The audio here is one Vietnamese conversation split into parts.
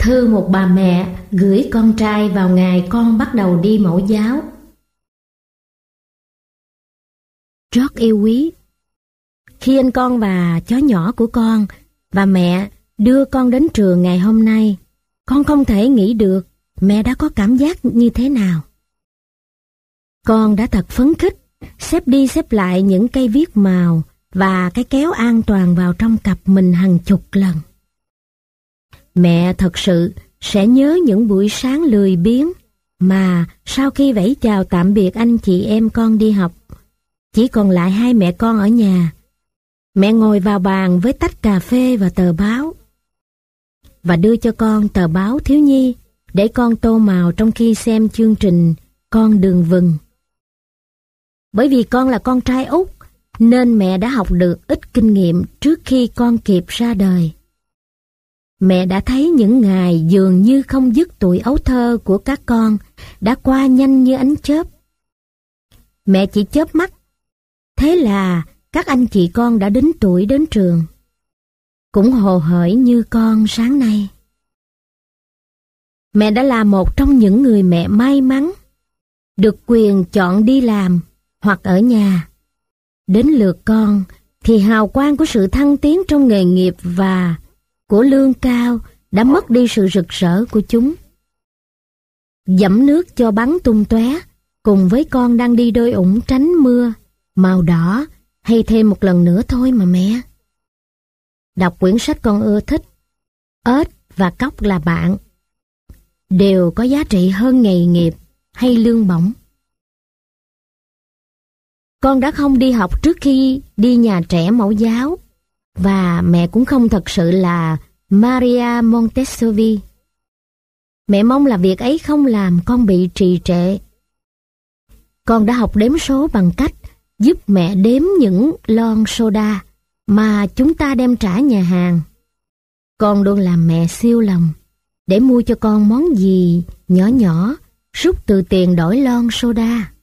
Thư một bà mẹ gửi con trai vào ngày con bắt đầu đi mẫu giáo. George yêu quý, khi anh con và chó nhỏ của con và mẹ đưa con đến trường ngày hôm nay, con không thể nghĩ được mẹ đã có cảm giác như thế nào. Con đã thật phấn khích, xếp đi xếp lại những cây viết màu và cái kéo an toàn vào trong cặp mình hàng chục lần. Mẹ thật sự sẽ nhớ những buổi sáng lười biếng mà sau khi vẫy chào tạm biệt anh chị em con đi học, chỉ còn lại hai mẹ con ở nhà. Mẹ ngồi vào bàn với tách cà phê và tờ báo, và đưa cho con tờ báo thiếu nhi để con tô màu trong khi xem chương trình Con đường vừng. Bởi vì con là con trai út, nên mẹ đã học được ít kinh nghiệm trước khi con kịp ra đời. Mẹ đã thấy những ngày dường như không dứt tuổi ấu thơ của các con đã qua nhanh như ánh chớp. Mẹ chỉ chớp mắt, thế là các anh chị con đã đến tuổi đến trường. Cũng hồ hởi như con sáng nay. Mẹ đã là một trong những người mẹ may mắn, được quyền chọn đi làm hoặc ở nhà. Đến lượt con thì hào quang của sự thăng tiến trong nghề nghiệp và của lương cao đã mất đi sự rực rỡ của chúng. Dẫm nước cho bắn tung tóe, cùng với con đang đi đôi ủng tránh mưa, màu đỏ hay thêm một lần nữa thôi mà mẹ. Đọc quyển sách con ưa thích, Ếch và Cóc là bạn, đều có giá trị hơn nghề nghiệp hay lương bổng. Con đã không đi học trước khi đi nhà trẻ mẫu giáo, và mẹ cũng không thật sự là Maria Montessori. Mẹ mong là việc ấy không làm con bị trì trệ. Con đã học đếm số bằng cách giúp mẹ đếm những lon soda mà chúng ta đem trả nhà hàng. Con luôn làm mẹ siêu lòng để mua cho con món gì nhỏ nhỏ, rút từ tiền đổi lon soda.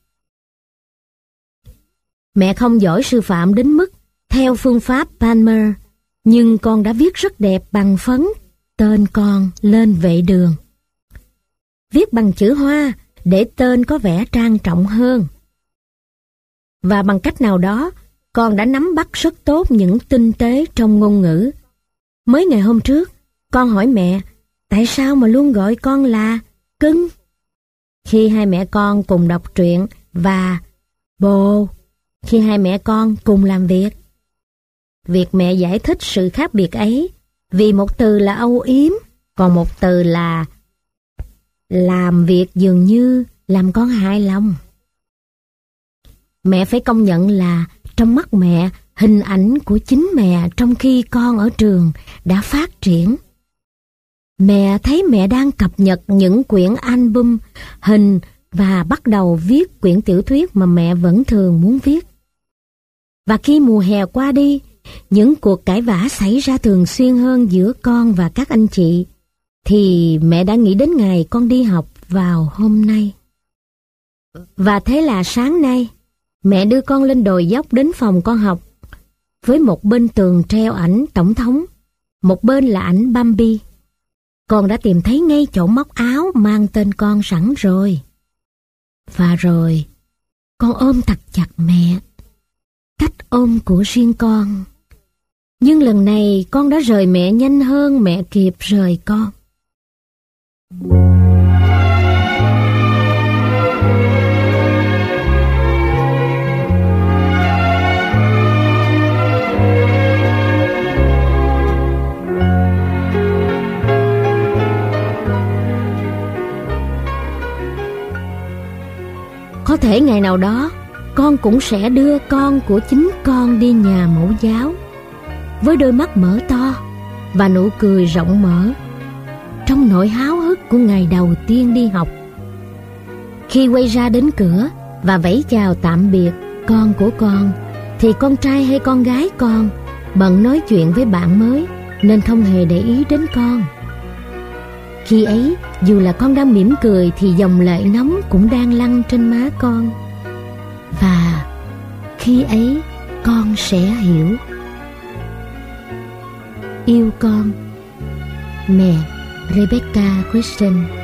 Mẹ không giỏi sư phạm đến mức theo phương pháp Palmer, nhưng con đã viết rất đẹp bằng phấn tên con lên vệ đường. Viết bằng chữ hoa để tên có vẻ trang trọng hơn. Và bằng cách nào đó, con đã nắm bắt rất tốt những tinh tế trong ngôn ngữ. Mới ngày hôm trước, con hỏi mẹ, tại sao mà luôn gọi con là cưng? Khi hai mẹ con cùng đọc truyện và bồ, khi hai mẹ con cùng làm việc. Việc mẹ giải thích sự khác biệt ấy vì một từ là âu yếm, còn một từ là làm việc dường như làm con hài lòng. Mẹ phải công nhận là trong mắt mẹ, hình ảnh của chính mẹ trong khi con ở trường đã phát triển. Mẹ thấy mẹ đang cập nhật những quyển album hình và bắt đầu viết quyển tiểu thuyết mà mẹ vẫn thường muốn viết. Và khi mùa hè qua đi, những cuộc cãi vã xảy ra thường xuyên hơn giữa con và các anh chị, thì mẹ đã nghĩ đến ngày con đi học vào hôm nay. Và thế là sáng nay, mẹ đưa con lên đồi dốc đến phòng con học, với một bên tường treo ảnh tổng thống, một bên là ảnh Bambi. Con đã tìm thấy ngay chỗ móc áo mang tên con sẵn rồi. Và rồi, con ôm thật chặt mẹ, cách ôm của riêng con. Nhưng lần này con đã rời mẹ nhanh hơn mẹ kịp rời con. Có thể ngày nào đó, con cũng sẽ đưa con của chính con đi nhà mẫu giáo, với đôi mắt mở to và nụ cười rộng mở, trong nỗi háo hức của ngày đầu tiên đi học. Khi quay ra đến cửa và vẫy chào tạm biệt con của con, thì con trai hay con gái con bận nói chuyện với bạn mới nên không hề để ý đến con. Khi ấy, dù là con đang mỉm cười thì dòng lệ nóng cũng đang lăn trên má con. Và khi ấy, con sẽ hiểu. Yêu con, mẹ. Rebecca Christian.